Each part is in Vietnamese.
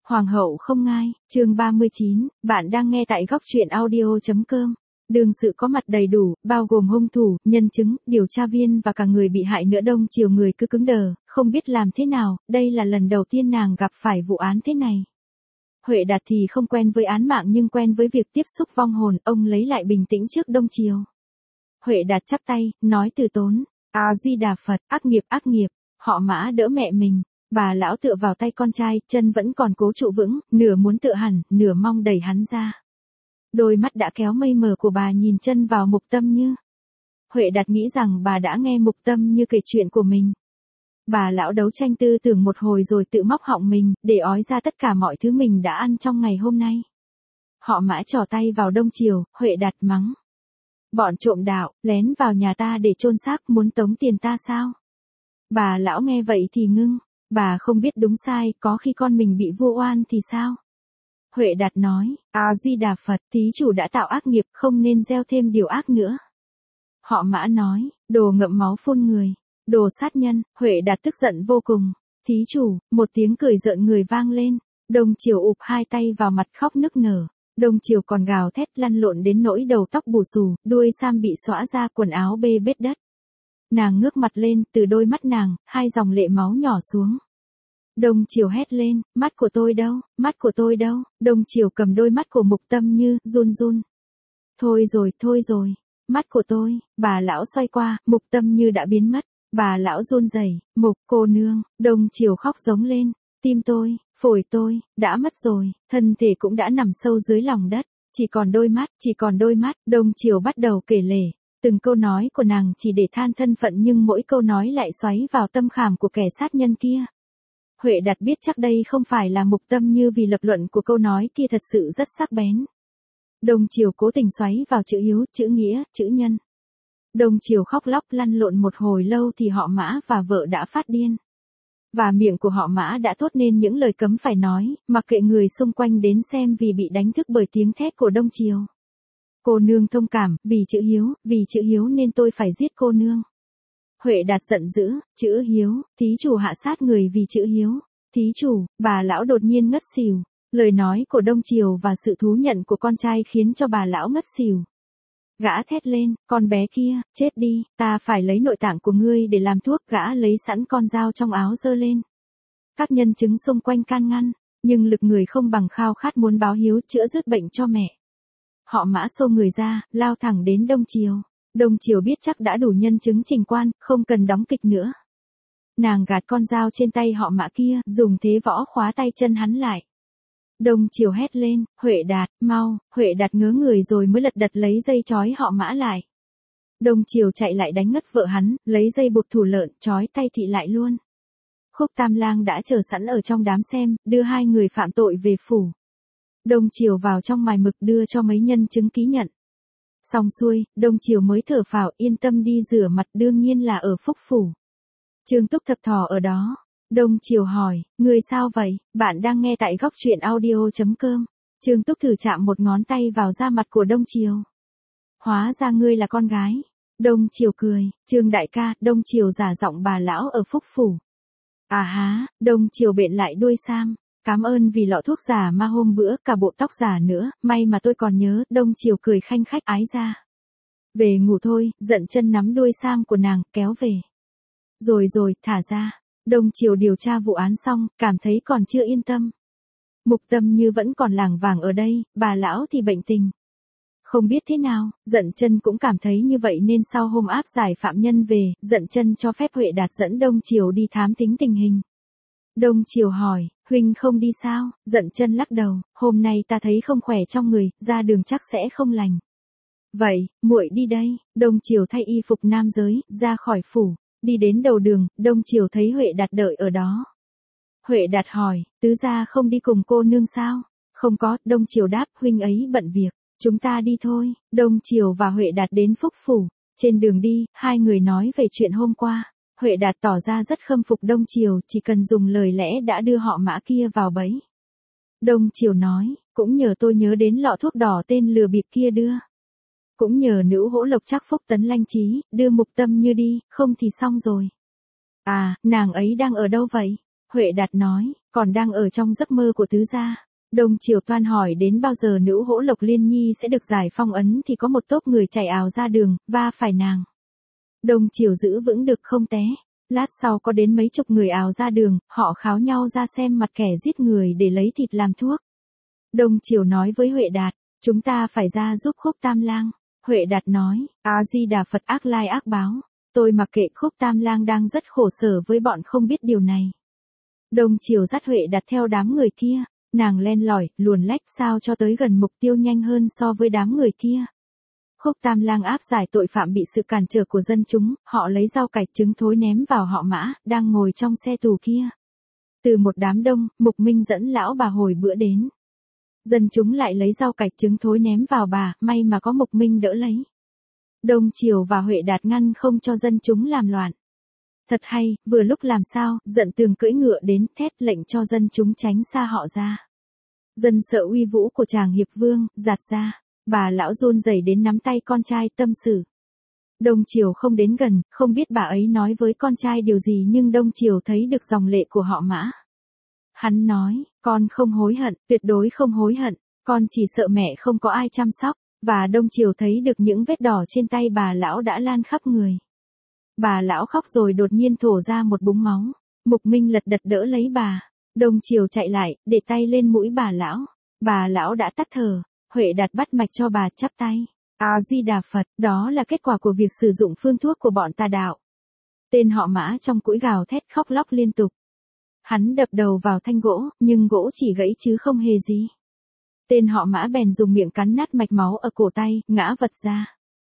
Hoàng hậu không ngai, chương 39, bạn đang nghe tại góc truyện audio.com. Đương sự có mặt đầy đủ, bao gồm hung thủ, nhân chứng, điều tra viên và cả người bị hại nữa. Đông triều người cứ cứng đờ, không biết làm thế nào, đây là lần đầu tiên nàng gặp phải vụ án thế này. Huệ Đạt thì không quen với án mạng nhưng quen với việc tiếp xúc vong hồn, ông lấy lại bình tĩnh trước Đông triều. Huệ Đạt chắp tay, nói từ tốn, A-di-đà Phật, ác nghiệp, họ Mã đỡ mẹ mình. Bà lão tựa vào tay con trai, chân vẫn còn cố trụ vững, nửa muốn tựa hẳn, nửa mong đẩy hắn ra. Đôi mắt đã kéo mây mờ của bà nhìn chân vào Mục Tâm Như. Huệ Đạt nghĩ rằng bà đã nghe Mục Tâm Như kể chuyện của mình. Bà lão đấu tranh tư tưởng một hồi rồi tự móc họng mình, để ói ra tất cả mọi thứ mình đã ăn trong ngày hôm nay. Họ Mã trỏ tay vào Đông triều, Huệ Đạt mắng. Bọn trộm đạo, lén vào nhà ta để chôn xác, muốn tống tiền ta sao? Bà lão nghe vậy thì ngưng. Bà không biết đúng sai, có khi con mình bị vu oan thì sao? Huệ Đạt nói, A-di-đà Phật, thí chủ đã tạo ác nghiệp, không nên gieo thêm điều ác nữa. Họ Mã nói, đồ ngậm máu phun người, đồ sát nhân. Huệ Đạt tức giận vô cùng. Thí chủ, một tiếng cười rợn người vang lên. Đông triều ụp hai tay vào mặt khóc nức nở. Đông triều còn gào thét lăn lộn đến nỗi đầu tóc bù xù, đuôi sam bị xõa ra, quần áo bê bết đất. Nàng ngước mặt lên, từ đôi mắt nàng, hai dòng lệ máu nhỏ xuống. Đông triều hét lên, mắt của tôi đâu, mắt của tôi đâu? Đông triều cầm đôi mắt của Mục Tâm Như, run run. Thôi rồi, mắt của tôi. Bà lão xoay qua, Mục Tâm Như đã biến mất. Bà lão run rẩy, Mục cô nương. Đông triều khóc giống lên, tim tôi, phổi tôi, đã mất rồi, thân thể cũng đã nằm sâu dưới lòng đất, chỉ còn đôi mắt. Đông triều bắt đầu kể lể. Từng câu nói của nàng chỉ để than thân phận nhưng mỗi câu nói lại xoáy vào tâm khảm của kẻ sát nhân kia. Huệ Đạt biết chắc đây không phải là Mục Tâm Như vì lập luận của câu nói kia thật sự rất sắc bén. Đông triều cố tình xoáy vào chữ hiếu, chữ nghĩa, chữ nhân. Đông triều khóc lóc lăn lộn một hồi lâu thì họ Mã và vợ đã phát điên. Và miệng của họ Mã đã thốt nên những lời cấm phải nói, mặc kệ người xung quanh đến xem vì bị đánh thức bởi tiếng thét của Đông triều. Cô nương thông cảm, vì chữ hiếu nên tôi phải giết cô nương. Huệ Đạt giận dữ, chữ hiếu, thí chủ hạ sát người vì chữ hiếu. Thí chủ, bà lão đột nhiên ngất xỉu. Lời nói của Đông triều và sự thú nhận của con trai khiến cho bà lão ngất xỉu. Gã thét lên, con bé kia, chết đi, ta phải lấy nội tạng của ngươi để làm thuốc. Gã lấy sẵn con dao trong áo giơ lên. Các nhân chứng xung quanh can ngăn, nhưng lực người không bằng khao khát muốn báo hiếu chữa dứt bệnh cho mẹ. Họ Mã xô người ra, lao thẳng đến Đông triều. Đông triều biết chắc đã đủ nhân chứng trình quan, không cần đóng kịch nữa. Nàng gạt con dao trên tay họ Mã kia, dùng thế võ khóa tay chân hắn lại. Đông triều hét lên, Huệ Đạt, mau. Huệ Đạt ngớ người rồi mới lật đật lấy dây trói họ Mã lại. Đông triều chạy lại đánh ngất vợ hắn, lấy dây buộc thủ lợn, trói tay thị lại luôn. Khúc Tam Lang đã chờ sẵn ở trong đám xem, đưa hai người phạm tội về phủ. Đông triều vào trong mài mực đưa cho mấy nhân chứng ký nhận. Xong xuôi, Đông triều mới thở phào yên tâm đi rửa mặt, đương nhiên là ở Phúc phủ. Trương Túc Thập Thò ở đó. Đông triều hỏi, người sao vậy? Bạn đang nghe tại góc truyện audio.com. Trương Túc thử chạm một ngón tay vào da mặt của Đông triều. Hóa ra ngươi là con gái. Đông triều cười, Trương đại ca. Đông triều giả giọng bà lão ở Phúc phủ. À há, Đông triều bện lại đuôi sam. Cảm ơn vì lọ thuốc giả mà hôm bữa, cả bộ tóc giả nữa, may mà tôi còn nhớ. Đông triều cười khanh khách ái ra. Về ngủ thôi, giận chân nắm đuôi sam của nàng, kéo về. Rồi, thả ra. Đông triều điều tra vụ án xong, cảm thấy còn chưa yên tâm. Mục Tâm Như vẫn còn lảng vảng ở đây, bà lão thì bệnh tình. Không biết thế nào, giận chân cũng cảm thấy như vậy nên sau hôm áp giải phạm nhân về, giận chân cho phép Huệ Đạt dẫn Đông triều đi thám thính tình hình. Đông triều hỏi, huynh không đi sao? Giận chân lắc đầu, hôm nay ta thấy không khỏe trong người, ra đường chắc sẽ không lành. Vậy, muội đi đây. Đông triều thay y phục nam giới, ra khỏi phủ. Đi đến đầu đường, Đông triều thấy Huệ Đạt đợi ở đó. Huệ Đạt hỏi, tứ gia không đi cùng cô nương sao? Không có, Đông triều đáp, huynh ấy bận việc, chúng ta đi thôi. Đông triều và Huệ Đạt đến Phúc phủ. Trên đường đi, hai người nói về chuyện hôm qua. Huệ Đạt tỏ ra rất khâm phục Đông triều, chỉ cần dùng lời lẽ đã đưa họ Mã kia vào bẫy. Đông triều nói, cũng nhờ tôi nhớ đến lọ thuốc đỏ tên lừa bịp kia đưa. Cũng nhờ nữ hỗ lộc chắc Phúc Tấn Lanh Trí, đưa Mục Tâm Như đi, không thì xong rồi. À, nàng ấy đang ở đâu vậy? Huệ Đạt nói, còn đang ở trong giấc mơ của tứ gia. Đông Triều toan hỏi đến bao giờ nữ hỗ Lộc Liên Nhi sẽ được giải phong ấn thì có một tốp người chạy ào ra đường, va phải nàng. Đông Triều giữ vững được không té. Lát sau có đến mấy chục người ào ra đường, họ kháo nhau ra xem mặt kẻ giết người để lấy thịt làm thuốc. Đông Triều nói với Huệ Đạt, chúng ta phải ra giúp Khúc Tam Lang. Huệ Đạt nói, A-di-đà Phật, ác lai ác báo. Tôi mặc kệ, Khúc Tam Lang đang rất khổ sở với bọn không biết điều này. Đông Triều dắt Huệ Đạt theo đám người kia, nàng len lỏi, luồn lách sao cho tới gần mục tiêu nhanh hơn so với đám người kia. Khúc Tam Lang áp giải tội phạm bị sự cản trở của dân chúng, họ lấy rau cải trứng thối ném vào họ Mã, đang ngồi trong xe tù kia. Từ một đám đông, Mục Minh dẫn lão bà hồi bữa đến. Dân chúng lại lấy rau cải trứng thối ném vào bà, may mà có Mục Minh đỡ lấy. Đông Triều và Huệ Đạt ngăn không cho dân chúng làm loạn. Thật hay, vừa lúc làm sao, Dận Tường cưỡi ngựa đến, thét lệnh cho dân chúng tránh xa họ ra. Dân sợ uy vũ của chàng hiệp vương, giạt ra. Bà lão run rẩy đến nắm tay con trai tâm sự. Đông Triều không đến gần, không biết bà ấy nói với con trai điều gì, nhưng Đông Triều thấy được dòng lệ của họ Mã. Hắn nói, con không hối hận, tuyệt đối không hối hận, con chỉ sợ mẹ không có ai chăm sóc, và Đông Triều thấy được những vết đỏ trên tay bà lão đã lan khắp người. Bà lão khóc rồi đột nhiên thổ ra một búng máu. Mục Minh lật đật đỡ lấy bà. Đông Triều chạy lại, để tay lên mũi bà lão. Bà lão đã tắt thở. Huệ Đạt bắt mạch cho bà, chắp tay. A-di-đà Phật, đó là kết quả của việc sử dụng phương thuốc của bọn tà đạo. Tên họ Mã trong cũi gào thét khóc lóc liên tục. Hắn đập đầu vào thanh gỗ, nhưng gỗ chỉ gãy chứ không hề gì. Tên họ Mã bèn dùng miệng cắn nát mạch máu ở cổ tay, ngã vật ra.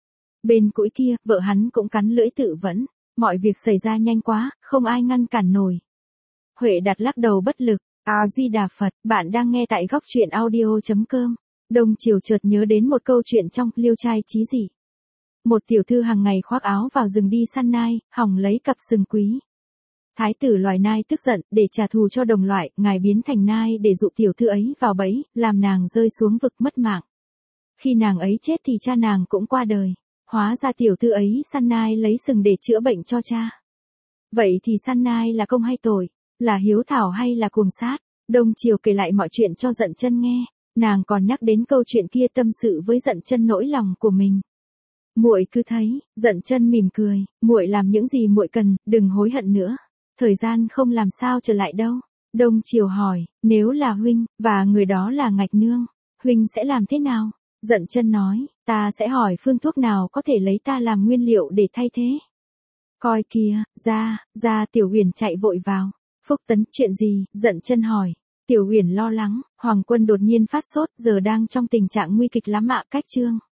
Bên cũi kia, vợ hắn cũng cắn lưỡi tự vẫn. Mọi việc xảy ra nhanh quá, không ai ngăn cản nổi. Huệ Đạt lắc đầu bất lực. A-di-đà Phật, bạn đang nghe tại góc truyện audio.com. Đông Triều chợt nhớ đến một câu chuyện trong Liêu Trai Chí Dị. Một tiểu thư hàng ngày khoác áo vào rừng đi săn nai, hòng lấy cặp sừng quý. Thái tử loài nai tức giận, để trả thù cho đồng loại, ngài biến thành nai để dụ tiểu thư ấy vào bẫy, làm nàng rơi xuống vực mất mạng. Khi nàng ấy chết thì cha nàng cũng qua đời. Hóa ra tiểu thư ấy săn nai lấy sừng để chữa bệnh cho cha. Vậy thì săn nai là công hay tội? Là hiếu thảo hay là cuồng sát? Đông Triều kể lại mọi chuyện cho Dận Chân nghe. Nàng còn nhắc đến câu chuyện kia tâm sự với Dận Chân nỗi lòng của mình. Muội cứ thấy, Dận Chân mỉm cười, muội làm những gì muội cần, đừng hối hận nữa. Thời gian không làm sao trở lại đâu. Đông Triều hỏi, nếu là huynh, và người đó là Ngạch Nương, huynh sẽ làm thế nào? Dận Chân nói, ta sẽ hỏi phương thuốc nào có thể lấy ta làm nguyên liệu để thay thế. Coi kìa, ra Tiểu Huyền chạy vội vào. Phúc Tấn, chuyện gì? Dận Chân hỏi. Tiểu Huyền lo lắng, Hoàng Quân đột nhiên phát sốt, giờ đang trong tình trạng nguy kịch lắm ạ. Cách chương